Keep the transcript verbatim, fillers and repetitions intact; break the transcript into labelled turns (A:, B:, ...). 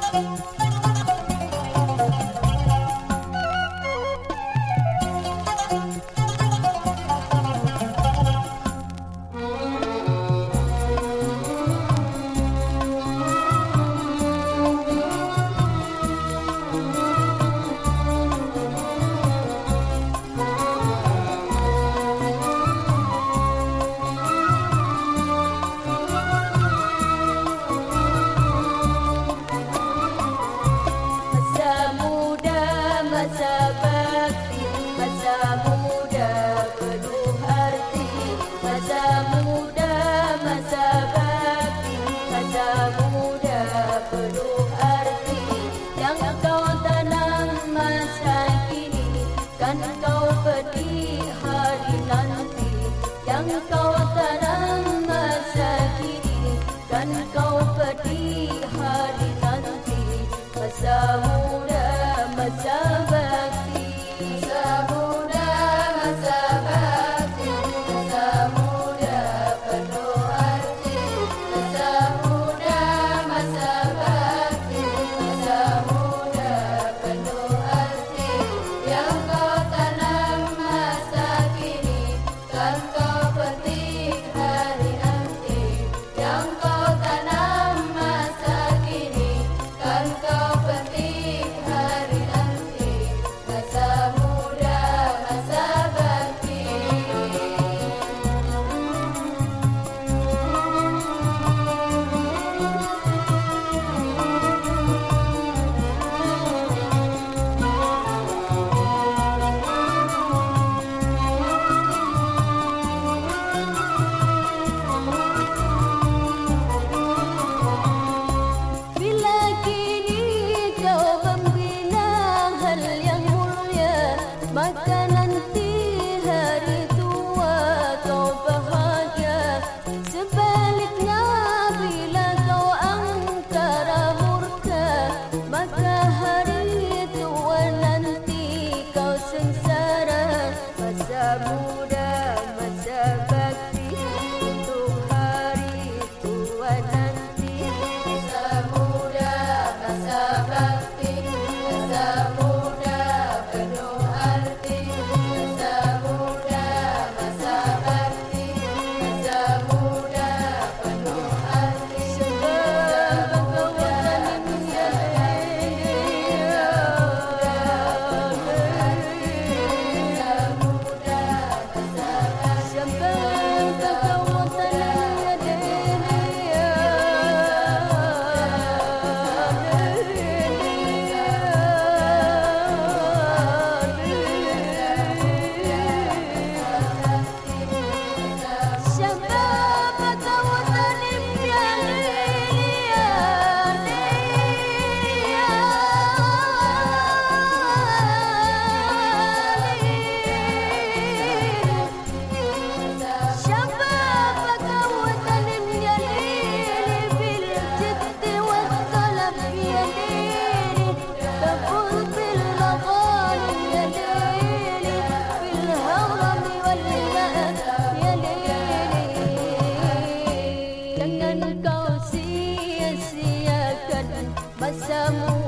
A: Masa bakti, masa muda penuh arti. Masa muda, masa bakti, masa muda penuh arti. Yang kau tanam masa kini, kan kau petik hari nanti. Yang kau tanam masa kini, kan kau petik hari nanti. Masa muda, masa bakti, masa muda, masa bakti, masa muda penuh arti. Masa muda, masa bakti, masa muda penuh arti. Yang kau tanam masa kini, kan kau petik hari nanti. Yang kau tanam masa kini, kan kau petik hari nanti. Masa muda, masa bakti. Bila kini kau membina hal yang mulia, maka nanti hari tua kau bahagia. Sebaliknya bila kau angkara murka, maka hari tua nanti kau sengsara. Masa muda, masa bakti untuk hari tua nanti. Masa muda, masa bakti, masa muda penuh arti. Masa muda, masa bakti, masa muda penuh arti. Sebab kau akan menjadi masa muda, masa bakti. Sebab kau akan jangan kau sia-siakan masa muda.